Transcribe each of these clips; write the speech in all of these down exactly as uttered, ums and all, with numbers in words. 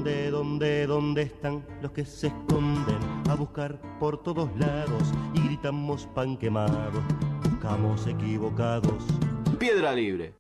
¿Dónde, dónde, dónde están los que se esconden a buscar por todos lados y gritamos pan quemado? Buscamos equivocados. Piedra Libre.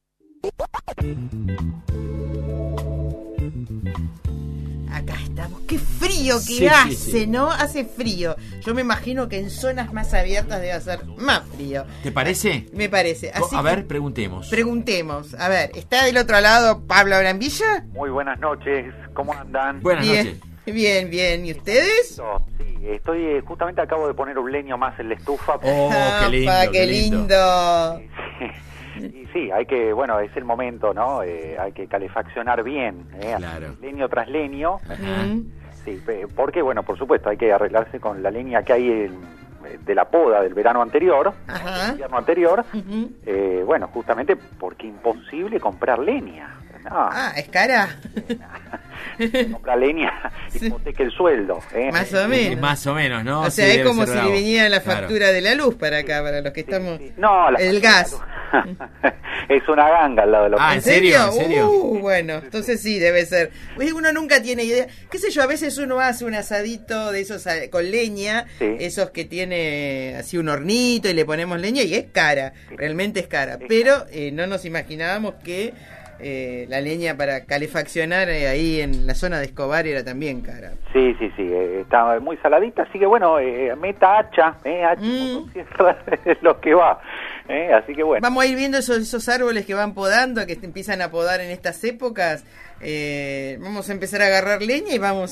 Acá estamos. Qué frío que Sí, hace, sí, sí. ¿no? Hace frío. Yo me imagino que en zonas más abiertas debe hacer más frío. ¿Te parece? Me parece. Así A que ver, preguntemos. preguntemos. A ver, ¿está del otro lado Pablo Brambilla? Muy buenas noches, ¿cómo andan? Buenas Bien, noches. bien, bien. ¿Y ustedes? Sí, estoy, eh, justamente acabo de poner un leño más en la estufa. Oh, qué lindo, Apa, qué qué lindo. lindo. Y sí, hay que, bueno, es el momento, ¿no? Eh, hay que calefaccionar bien, ¿eh? Claro. Leño tras leño. Ajá. Mm. Sí, pe- porque, bueno, por supuesto, hay que arreglarse con la leña que hay en- de la poda del verano anterior, Ajá. del invierno anterior. Ujú. Eh, bueno, justamente porque imposible comprar leña. No, Ah, ¿es cara? comprar leña hipoteca el sueldo. ¿eh? Más o menos. Más o menos, ¿no? O sea, Sí, es debe como ser si bravo. le viniera la Claro. factura de la luz para acá, para los que estamos... Sí. No, la El factura gas. de la luz. Es una ganga al lado de lo Ah, que ¿en serio? ¿En serio? Uh, bueno, entonces sí, debe ser. Uy, uno nunca tiene idea. ¿Qué sé yo? A veces uno hace un asadito de esos eh, con leña, Sí. esos que tiene así un hornito y le ponemos leña y es cara, realmente es cara. Es Pero eh, no nos imaginábamos que eh, la leña para calefaccionar eh, ahí en la zona de Escobar era también cara. Sí, sí, sí, eh, está muy saladita, así que bueno, eh, meta hacha, eh, hacha Mm. motosierra es lo que va, eh, así que bueno. Vamos a ir viendo esos, esos árboles que van podando, que te empiezan a podar en estas épocas. Eh, vamos a empezar a agarrar leña y vamos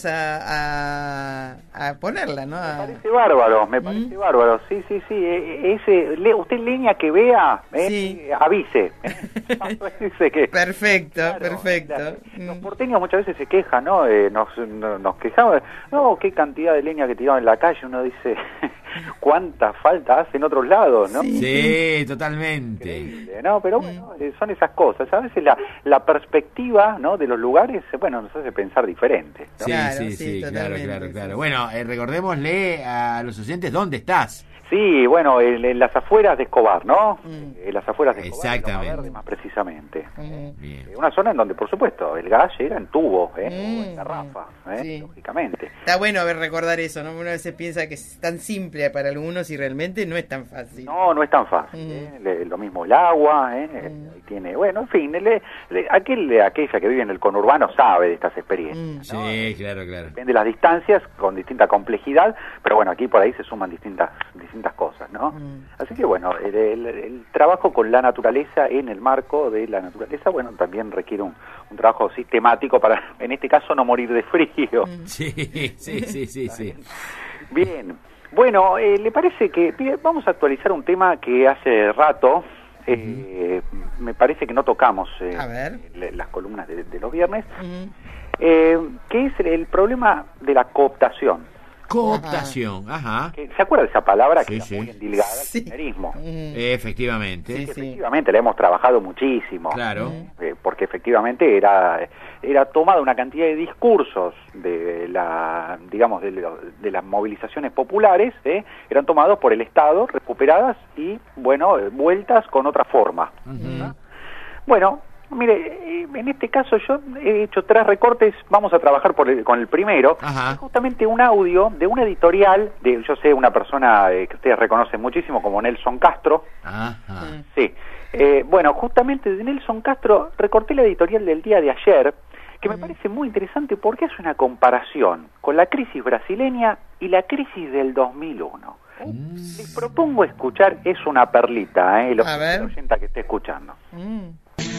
a, a, a ponerla, ¿no? Me A- parece bárbaro, me parece Mm. bárbaro, sí, sí, sí, eh, ese, le, usted leña que vea, eh, Sí. avise, eh, avise que... Perfecto, Claro, perfecto. la- los Mm. porteños muchas veces se quejan, ¿no? Eh, nos, no- nos quejamos, no, qué cantidad de leña que tiraban en la calle, uno dice, cuánta falta hace en otros lados, ¿no? Sí. Sí, totalmente. Increíble, ¿no? Pero bueno, eh, son esas cosas, a veces la, la perspectiva, ¿no? de los lugares, eh, bueno, nos hace pensar diferente, ¿no? Sí, Claro, sí, sí, sí, claro, totalmente, claro, sí. claro. Bueno, eh, recordémosle a los oyentes dónde estás. Sí, bueno, en, en las afueras de Escobar, ¿no? Mm. En las afueras de Escobar, Exactamente. Loma Verde, más precisamente. Mm. Bien. Eh, Una zona en donde, por supuesto, el gas llega en tubo, ¿eh? Mm. O en garrafa, ¿eh? Sí. Lógicamente. Está bueno ver recordar eso, ¿no? Uno a veces piensa que es tan simple para algunos y realmente no es tan fácil. No, no es tan fácil. Mm. ¿eh? Le- lo mismo el agua, ¿eh? Mm. Ahí tiene, bueno, en fin, le- le- aquel, aquella que vive en el conurbano sabe de estas experiencias. Mm. ¿no? Sí, claro, claro. Depende de las distancias, con distinta complejidad, pero bueno, aquí por ahí se suman distintas distintas cosas, ¿no? Mm. Así que bueno, el, el- el trabajo con la naturaleza en el marco de la naturaleza, bueno, también requiere un, un trabajo sistemático para, en este caso, no morir de frío. Mm. Sí, sí, sí, sí, sí. Bien, bueno, eh, ¿le parece que bien, vamos a actualizar un tema que hace rato, eh, me parece que no tocamos eh, A ver. le- las columnas de, de los viernes, Mm. eh, que es el, el problema de la cooptación? Cooptación, ajá. Que- ¿Se acuerda de esa palabra Sí, que era sí. muy endilgada al Sí. kirchnerismo? Mm. Efectivamente. Sí, Que sí. efectivamente la hemos trabajado muchísimo. Claro. Eh, porque efectivamente era era tomada una cantidad de discursos de la digamos de, lo- de las movilizaciones populares, ¿eh? eran tomados por el Estado, recuperadas y bueno, eh, vueltas con otra forma. Ujú. Bueno, mire, eh, en este caso yo he hecho tres recortes, vamos a trabajar por el- con el primero, Ajá. es justamente un audio de una editorial, de yo sé, una persona eh, que ustedes reconocen muchísimo como Nelson Castro. Ajá. Mm. Sí, eh, bueno, justamente de Nelson Castro recorté la editorial del día de ayer, que me parece muy interesante porque hace una comparación con la crisis brasileña y la crisis del dos mil uno. Les propongo escuchar, es una perlita, ¿eh? Lo A ver. oyenta que esté escuchando. Mm.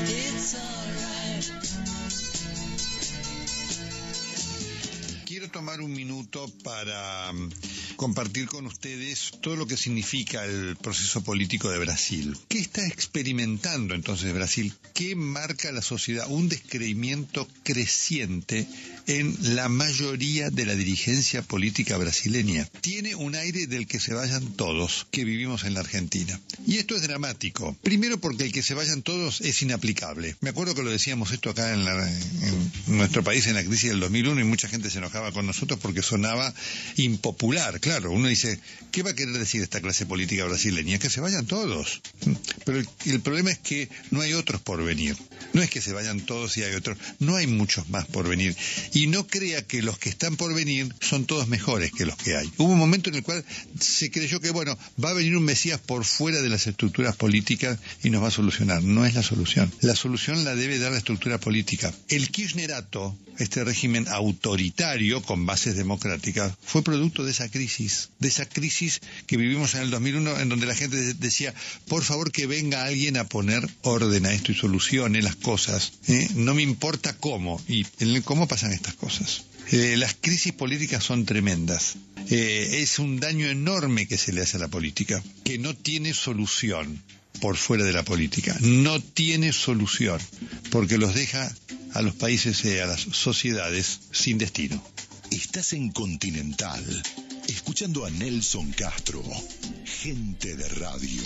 Quiero tomar un minuto para mm, compartir con ustedes todo lo que significa el proceso político de Brasil. ¿Qué está experimentando entonces Brasil? ¿Qué marca la sociedad? Un descreimiento creciente en la mayoría de la dirigencia política brasileña. Tiene un aire del que se vayan todos, que vivimos en la Argentina. Y esto es dramático. Primero porque el que se vayan todos es inaplicable. Me acuerdo que lo decíamos esto acá en, la, en nuestro país en la crisis del dos mil uno y mucha gente se enojaba con nosotros porque sonaba impopular. Claro, uno dice, ¿qué va a querer decir esta clase política brasileña? Que se vayan todos. Pero el, el problema es que no hay otros por venir. No es que se vayan todos y hay otros, no hay muchos más por venir. Y no crea que los que están por venir son todos mejores que los que hay. Hubo un momento en el cual se creyó que, bueno, va a venir un Mesías por fuera de las estructuras políticas y nos va a solucionar. No es la solución. La solución la debe dar la estructura política. El kirchnerato, este régimen autoritario con bases democráticas, fue producto de esa crisis, de esa crisis que vivimos en el dos mil uno, en donde la gente decía, por favor que venga alguien a poner orden a esto y solucione las cosas, ¿eh? No me importa cómo, y en el cómo pasan estas cosas. Eh, las crisis políticas son tremendas. Eh, es un daño enorme que se le hace a la política, que no tiene solución por fuera de la política. No tiene solución, porque los deja a los países y eh, a las sociedades sin destino. Estás en Continental, escuchando a Nelson Castro, gente de radio.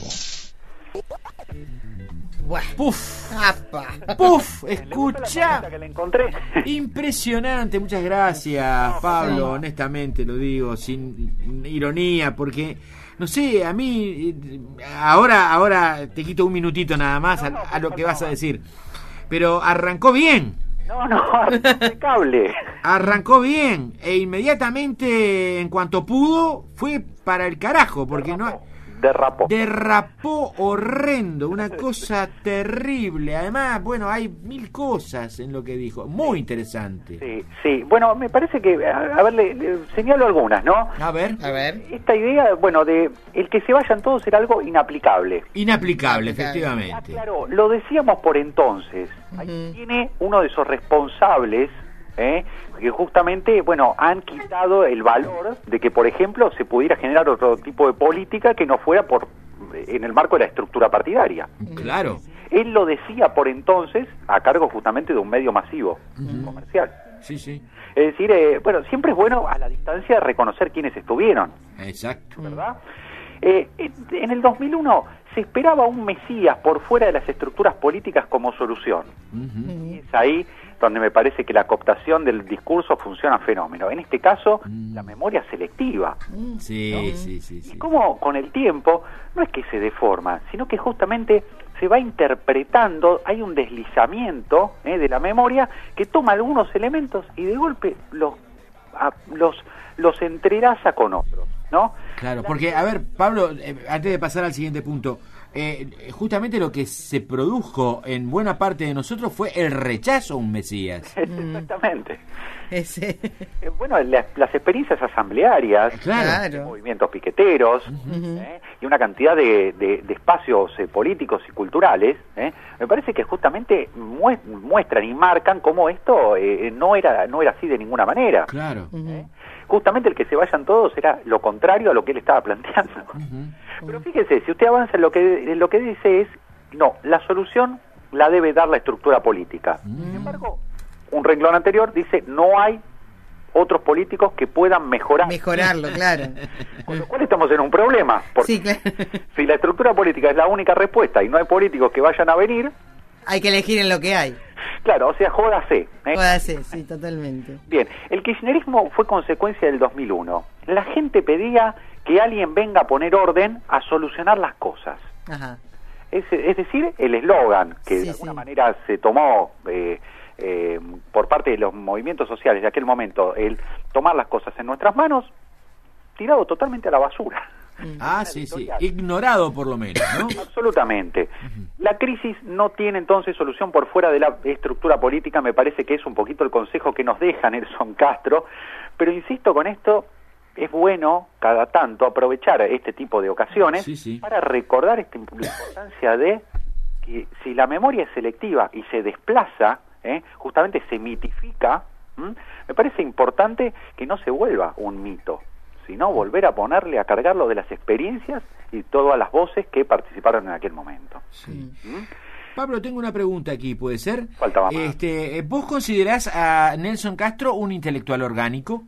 Buah. Puf, ¡Apa! puf, escucha. Que le encontré. Impresionante, muchas gracias, Pablo, honestamente lo digo, sin ironía, porque, no sé, a mí, ahora ahora te quito un minutito nada más a, a lo que vas a decir, pero arrancó bien. No, no, impecable. Arrancó bien, e inmediatamente, en cuanto pudo, fue para el carajo, porque no... Derrapó. Derrapó horrendo, una cosa terrible. Además, bueno, hay mil cosas en lo que dijo. Muy interesante. Sí, sí. Bueno, me parece que, a, a ver, le, le señalo algunas, ¿no? A ver. A ver. Esta idea, bueno, de el que se vayan todos era algo inaplicable. Inaplicable, Inaplicable. efectivamente. Ah, claro, lo decíamos por entonces. Ahí Ujú. tiene uno de esos responsables, ¿eh? que justamente, bueno, han quitado el valor de que, por ejemplo, se pudiera generar otro tipo de política que no fuera por en el marco de la estructura partidaria. Claro. Él lo decía por entonces a cargo justamente de un medio masivo, Ujú. comercial. Sí, sí. Es decir, eh, bueno, siempre es bueno a la distancia reconocer quiénes estuvieron, Exacto. ¿verdad? Eh, en el dos mil uno se esperaba un Mesías por fuera de las estructuras políticas como solución. Ujú. Y es ahí donde me parece que la cooptación del discurso funciona fenómeno. En este caso, Mm. la memoria selectiva. Sí, sí, sí, sí. Y cómo con el tiempo no es que se deforma, sino que justamente se va interpretando, hay un deslizamiento eh, de la memoria que toma algunos elementos y de golpe los, a, los, los entrelaza con otros, ¿no? Claro, porque, a ver, Pablo, eh, antes de pasar al siguiente punto, eh, justamente lo que se produjo en buena parte de nosotros fue el rechazo a un Mesías. Exactamente. Ese. Eh, Bueno, las, las experiencias asamblearias, Claro. Claro. movimientos piqueteros, Ujú. ¿eh? y una cantidad de, de- de espacios eh, políticos y culturales, ¿eh? me parece que justamente mue- muestran y marcan cómo esto eh, no era no era así de ninguna manera. Claro. Ujú. Justamente el que se vayan todos era lo contrario a lo que él estaba planteando. Ujú. Pero fíjese, si usted avanza en lo que en lo que dice es, no, la solución la debe dar la estructura política. Sin embargo, un renglón anterior dice, no hay otros políticos que puedan mejorar. Mejorarlo, claro. Con lo cual estamos en un problema, porque Sí, claro. si la estructura política es la única respuesta y no hay políticos que vayan a venir, Hay que elegir en lo que hay. claro, o sea, jódase. ¿eh? Jódase, sí, totalmente. Bien, el kirchnerismo fue consecuencia del dos mil uno. La gente pedía que alguien venga a poner orden, a solucionar las cosas. Ajá. Es, es decir, el eslogan que Sí, de alguna sí. manera se tomó eh, eh, por parte de los movimientos sociales de aquel momento, el tomar las cosas en nuestras manos, tirado totalmente a la basura. Ah, sí, sí. Ignorado por lo menos, ¿no? Absolutamente. La crisis no tiene entonces solución por fuera de la estructura política, me parece que es un poquito el consejo que nos deja Nelson Castro, pero insisto con esto, es bueno cada tanto aprovechar este tipo de ocasiones Sí, sí. para recordar esta, la importancia de que si la memoria es selectiva y se desplaza, ¿eh? justamente se mitifica, ¿m? me parece importante que no se vuelva un mito, sino volver a ponerle, a cargarlo de las experiencias y todas las voces que participaron en aquel momento. Sí. ¿Mm? Pablo, tengo una pregunta aquí, ¿puede ser? Faltaba más. Este, ¿vos considerás a Nelson Castro un intelectual orgánico?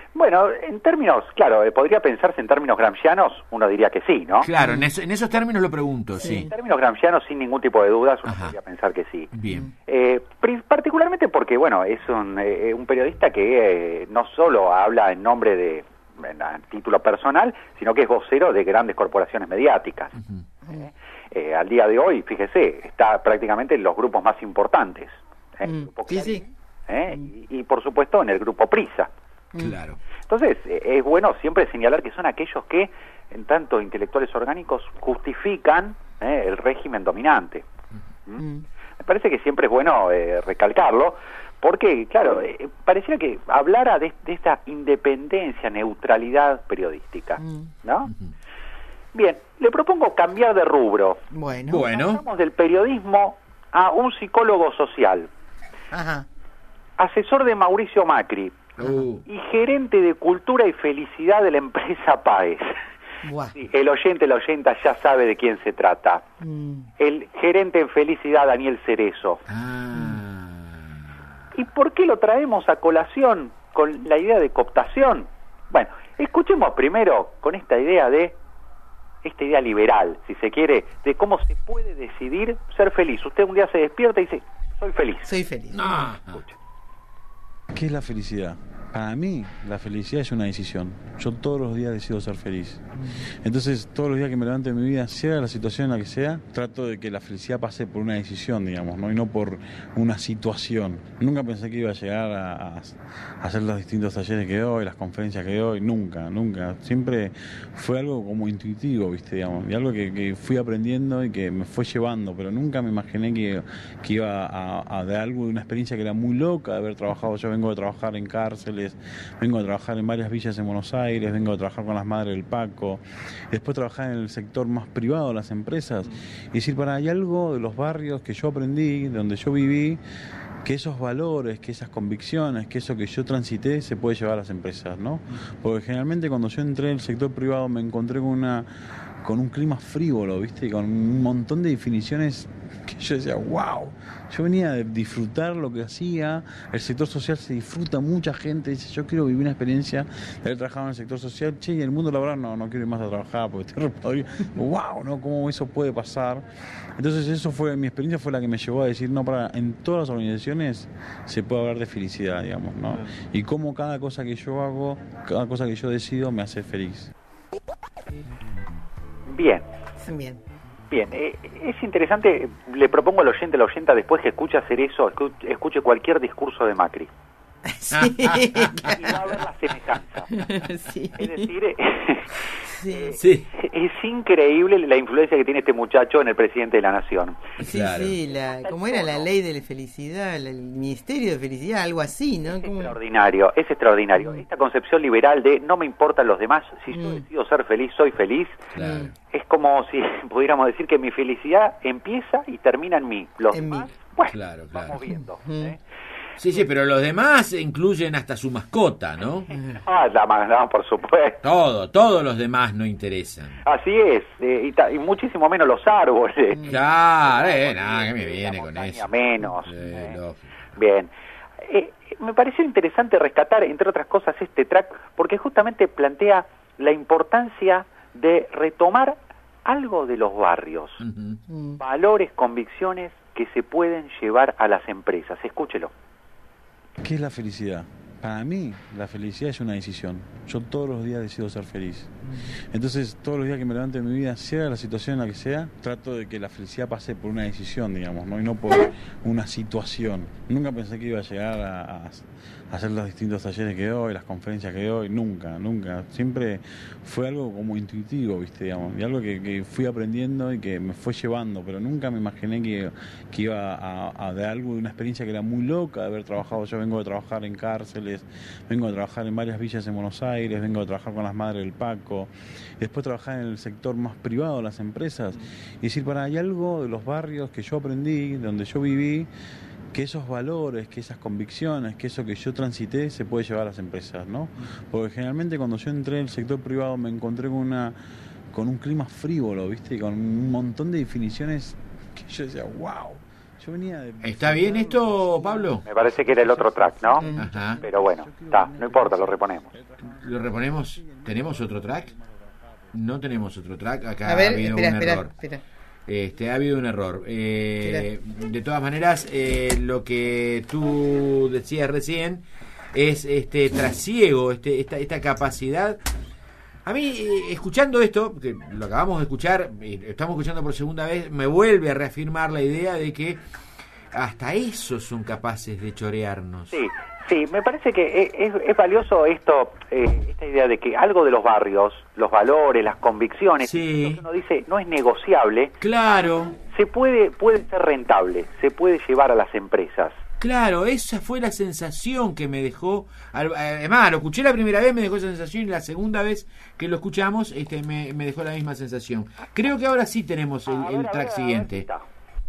Bueno, en términos, claro, eh, podría pensarse en términos gramscianos, uno diría que sí, ¿no? Claro, en, eso, en esos términos lo pregunto, sí. En términos gramscianos, sin ningún tipo de dudas, uno Ajá. podría pensar que sí. Bien. Eh, pri- particularmente porque, bueno, es un, eh, un periodista que eh, no solo habla en nombre de, en, a título personal, sino que es vocero de grandes corporaciones mediáticas. Uh-huh. Eh, eh, al día de hoy, fíjese, está prácticamente en los grupos más importantes. ¿eh? Mm, El grupo sí, Clarín, sí. ¿eh? y, y, por supuesto, en el grupo Prisa. Claro. Entonces, eh, es bueno siempre señalar que son aquellos que, en tanto intelectuales orgánicos, justifican eh, el régimen dominante. ¿Mm? Mm. Me parece que siempre es bueno eh, recalcarlo, porque, claro, eh, pareciera que hablara de, de esta independencia, neutralidad periodística, Mm. ¿no? Uh-huh. Bien, le propongo cambiar de rubro. Bueno. Bueno. Pasamos del periodismo a un psicólogo social, Ajá. asesor de Mauricio Macri, Uh, y gerente de cultura y felicidad de la empresa Paes. Buah. Sí, el oyente, la oyenta ya sabe de quién se trata. Mm. El gerente en felicidad, Daniel Cerezo. ah. ¿Y por qué lo traemos a colación con la idea de cooptación? Bueno, escuchemos primero con esta idea de, esta idea liberal, si se quiere, de cómo se puede decidir ser feliz. Usted un día se despierta y dice, soy feliz. Soy feliz. No. Escuche. ¿Qué es la felicidad? Para mí, la felicidad es una decisión. Yo todos los días decido ser feliz. Entonces, todos los días que me levanto en mi vida, sea la situación en la que sea, trato de que la felicidad pase por una decisión, digamos, ¿no? Y no por una situación. Nunca pensé que iba a llegar a, a, a hacer los distintos talleres que doy, las conferencias que doy. Nunca, nunca. Siempre fue algo como intuitivo, ¿viste? Digamos, y algo que, que fui aprendiendo y que me fue llevando, pero nunca me imaginé que, que iba a, a de algo, de una experiencia que era muy loca, de haber trabajado. Yo vengo de trabajar en cárceles, vengo a trabajar en varias villas en Buenos Aires, vengo a trabajar con las madres del Paco, después trabajar en el sector más privado de las empresas, y decir, para, hay algo de los barrios que yo aprendí, de donde yo viví, que esos valores, que esas convicciones, que eso que yo transité se puede llevar a las empresas, ¿no? Porque generalmente cuando yo entré en el sector privado me encontré con una con un clima frívolo, ¿viste? Y con un montón de definiciones que yo decía, wow, yo venía de disfrutar lo que hacía, el sector social se disfruta, mucha gente dice, yo quiero vivir una experiencia de haber trabajado en el sector social, che, y en el mundo laboral no, no quiero ir más a trabajar porque estoy re... wow, ¿no? ¿Cómo eso puede pasar? Entonces eso fue, mi experiencia fue la que me llevó a decir, no, para, en todas las organizaciones se puede hablar de felicidad, digamos, ¿no? Y cómo cada cosa que yo hago, cada cosa que yo decido me hace feliz. Bien. Bien. Bien, eh, es interesante, le propongo al oyente, a la oyenta, después que escuche hacer eso, escu- escuche cualquier discurso de Macri. Sí. Y va a ver la semejanza. Sí. Es decir, eh, Sí. Sí. es increíble la influencia que tiene este muchacho en el presidente de la Nación. Sí, Claro. sí, la, ¿cómo era la ley de la felicidad? El Ministerio de Felicidad, algo así, ¿no? Es ¿Cómo? extraordinario, es extraordinario. Esta concepción liberal de no me importan los demás, si yo Mm. decido ser feliz, soy feliz, Claro. es como si pudiéramos decir que mi felicidad empieza y termina en mí. Los En demás, mí. bueno, Claro, claro. vamos viendo. Mm. ¿eh? Sí, sí, pero los demás incluyen hasta su mascota, ¿no? Ah, la más, no, por supuesto. Todo, todos los demás no interesan. Así es, eh, y, ta- y muchísimo menos los árboles. Claro, eh, nada, que me La viene con montaña eso. menos. Sí, eh. lógico. Bien. Eh, me pareció interesante rescatar, entre otras cosas, este track, porque justamente plantea la importancia de retomar algo de los barrios, Ujú. Mm. valores, convicciones que se pueden llevar a las empresas. Escúchelo. ¿Qué es la felicidad? Para mí, la felicidad es una decisión. Yo todos los días decido ser feliz. Entonces, todos los días que me levanto en mi vida, sea la situación en la que sea, trato de que la felicidad pase por una decisión, digamos, ¿no? Y no por una situación. Nunca pensé que iba a llegar a, a, a hacer los distintos talleres que doy, las conferencias que doy. Nunca, nunca. Siempre fue algo como intuitivo, ¿viste? Digamos, y algo que, que fui aprendiendo y que me fue llevando, pero nunca me imaginé que, que iba a, a de algo, de una experiencia que era muy loca, de haber trabajado. Yo vengo de trabajar en cárceles, vengo a trabajar en varias villas en Buenos Aires, vengo a trabajar con las madres del Paco, después trabajar en el sector más privado de las empresas, y decir, para, hay algo de los barrios que yo aprendí, de donde yo viví, que esos valores, que esas convicciones, que eso que yo transité se puede llevar a las empresas, ¿no? Porque generalmente cuando yo entré en el sector privado me encontré con una con un clima frívolo, ¿viste? Y con un montón de definiciones que yo decía, wow, yo Yo venía de... ¿Está bien esto, Pablo? Me parece que era el otro track, ¿no? Ajá. Pero bueno, está, no importa, lo reponemos. ¿Lo reponemos? ¿Tenemos otro track? No tenemos otro track. Acá A ver, ha habido espera, un espera, error. espera. Este, ha habido un error. Eh, de todas maneras, eh, lo que tú decías recién es este trasiego, este, esta, esta capacidad. A mí, eh, escuchando esto, que lo acabamos de escuchar, eh, estamos escuchando por segunda vez, me vuelve a reafirmar la idea de que hasta eso son capaces de chorearnos. Sí, sí, me parece que es, es, es valioso esto, eh, esta idea de que algo de los barrios, los valores, las convicciones, Sí. lo que uno dice no es negociable, Claro, se puede, puede ser rentable, se puede llevar a las empresas. claro, esa fue la sensación que me dejó. al- Además, lo escuché la primera vez, me dejó esa sensación, y la segunda vez que lo escuchamos este me, me dejó la misma sensación. Creo que ahora sí tenemos el, A ver, el a ver, track a ver, siguiente. está.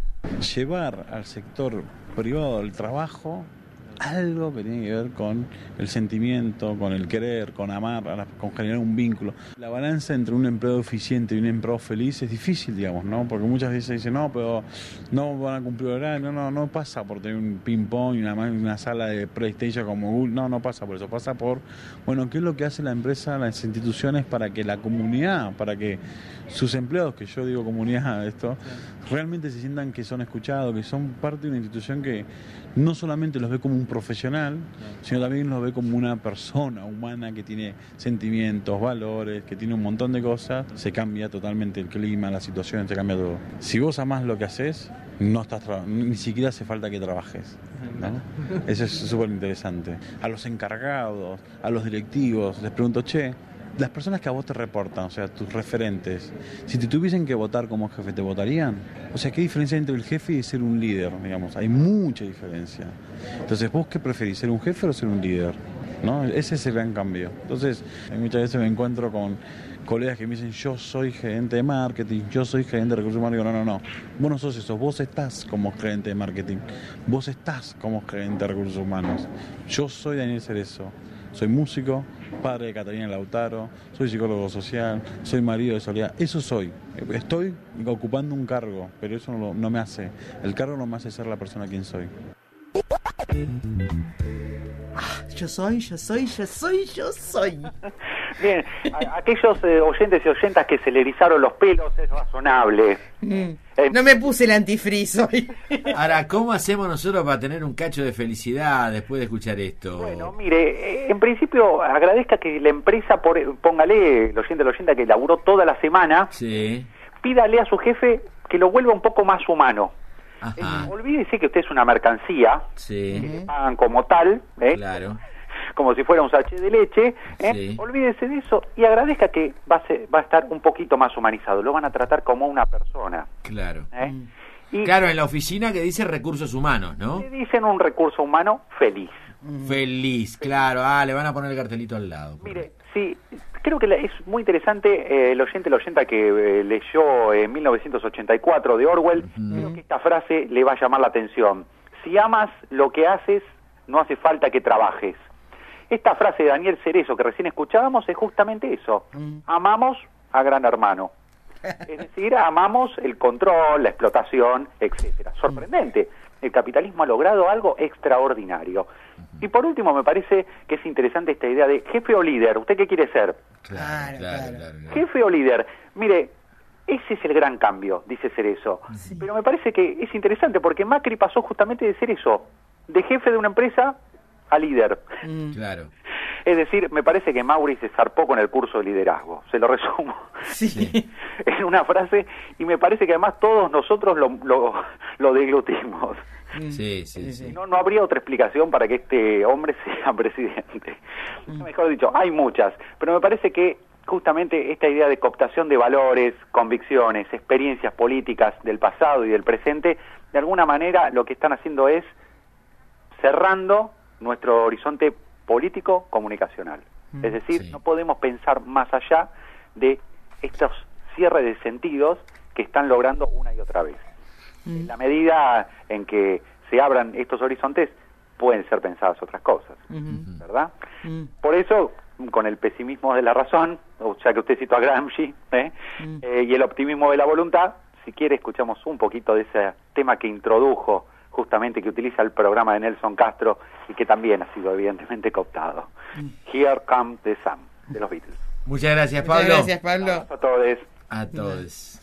Llevar al sector privado del trabajo algo que tiene que ver con el sentimiento, con el querer, con amar, a la- con generar un vínculo. La balanza entre un empleado eficiente y un empleado feliz es difícil, digamos, ¿no? Porque muchas veces dicen, no, pero no van a cumplir horario, no, no, no pasa por tener un ping-pong y una, ma- una sala de PlayStation como Google, no, no pasa por eso, pasa por, bueno, ¿qué es lo que hace la empresa, las instituciones para que la comunidad, para que sus empleados, que yo digo comunidad, esto, realmente se sientan que son escuchados, que son parte de una institución que no solamente los ve como un profesional, sino también los ve como una persona humana que tiene sentimientos, valores, que tiene un montón de cosas. Se cambia totalmente el clima, la situación, se cambia todo. Si vos amás lo que haces, no estás tra- ni siquiera hace falta que trabajes, ¿no? Eso es súper interesante. A los encargados, a los directivos, les pregunto, che, las personas que a vos te reportan, o sea, tus referentes, si te tuviesen que votar como jefe, ¿te votarían? O sea, ¿qué diferencia hay entre el jefe y ser un líder, digamos? Hay mucha diferencia. Entonces, ¿vos qué preferís, ser un jefe o ser un líder? ¿No? Ese es el gran cambio. Entonces, muchas veces me encuentro con colegas que me dicen, yo soy gerente de marketing, yo soy gerente de recursos humanos. Digo, no, no, no, vos no sos eso, vos estás como gerente de marketing, vos estás como gerente de recursos humanos. Yo soy Daniel Cerezo. Soy músico, padre de Catalina Lautaro, soy psicólogo social, soy marido de Soledad. Eso soy. Estoy ocupando un cargo, pero eso no, lo- no me hace. El cargo no me hace ser la persona quien soy. Yo soy, yo soy, yo soy, yo soy. Bien, a- aquellos eh, oyentes y oyentas que se le erizaron los pelos es razonable. Mm. Eh, No me puse el antifreeze hoy. Ahora, ¿cómo hacemos nosotros para tener un cacho de felicidad después de escuchar esto? Bueno, mire, eh, en principio agradezca que la empresa, por, póngale, el oyente, el oyenta que laburó toda la semana, Sí. pídale a su jefe que lo vuelva un poco más humano. Ajá. Eh, olvídese que usted es una mercancía, que Sí. le pagan como tal, ¿eh? Claro. como si fuera un sachet de leche, ¿eh? Sí. Olvídese de eso y agradezca que va a, ser- va a estar un poquito más humanizado, lo van a tratar como una persona. Claro. ¿eh? Y Claro, en la oficina que dice recursos humanos, ¿no? le dicen un recurso humano feliz. Feliz, claro. Ah, le van a poner el cartelito al lado. Mire, sí, creo que la- es muy interesante eh, el oyente, la oyenta que eh, leyó en mil novecientos ochenta y cuatro de Orwell, creo que esta frase le va a llamar la atención. Si amas lo que haces, no hace falta que trabajes. Esta frase de Daniel Cerezo que recién escuchábamos es justamente eso. Amamos a Gran Hermano. Es decir, amamos el control, la explotación, etcétera. Sorprendente. El capitalismo ha logrado algo extraordinario. Y por último, me parece que es interesante esta idea de jefe o líder. ¿Usted qué quiere ser? Claro, Claro, claro, claro. claro, claro. Jefe o líder. Mire, ese es el gran cambio, dice Cerezo. Pero me parece que es interesante porque Macri pasó justamente de ser eso, de jefe de una empresa a líder. Claro. Es decir, me parece que Mauri se zarpó con el curso de liderazgo. Se lo resumo Sí. en una frase y me parece que además todos nosotros lo, lo, lo deglutimos. Sí, sí, sí. No, no habría otra explicación para que este hombre sea presidente. Mejor dicho, hay muchas, pero me parece que justamente esta idea de cooptación de valores, convicciones, experiencias políticas del pasado y del presente, de alguna manera lo que están haciendo es cerrando nuestro horizonte político comunicacional. Es decir, sí. no podemos pensar más allá de estos cierres de sentidos que están logrando una y otra vez. En la medida en que se abran estos horizontes, pueden ser pensadas otras cosas, ¿verdad? Por eso, con el pesimismo de la razón, o ya que usted citó a Gramsci, ¿eh? Eh, y el optimismo de la voluntad, si quiere escuchamos un poquito de ese tema que introdujo justamente que utiliza el programa de Nelson Castro y que también ha sido evidentemente cooptado. Here Comes the Sun, de los Beatles. Muchas gracias, Pablo. Muchas gracias, Pablo. A todos. A todos.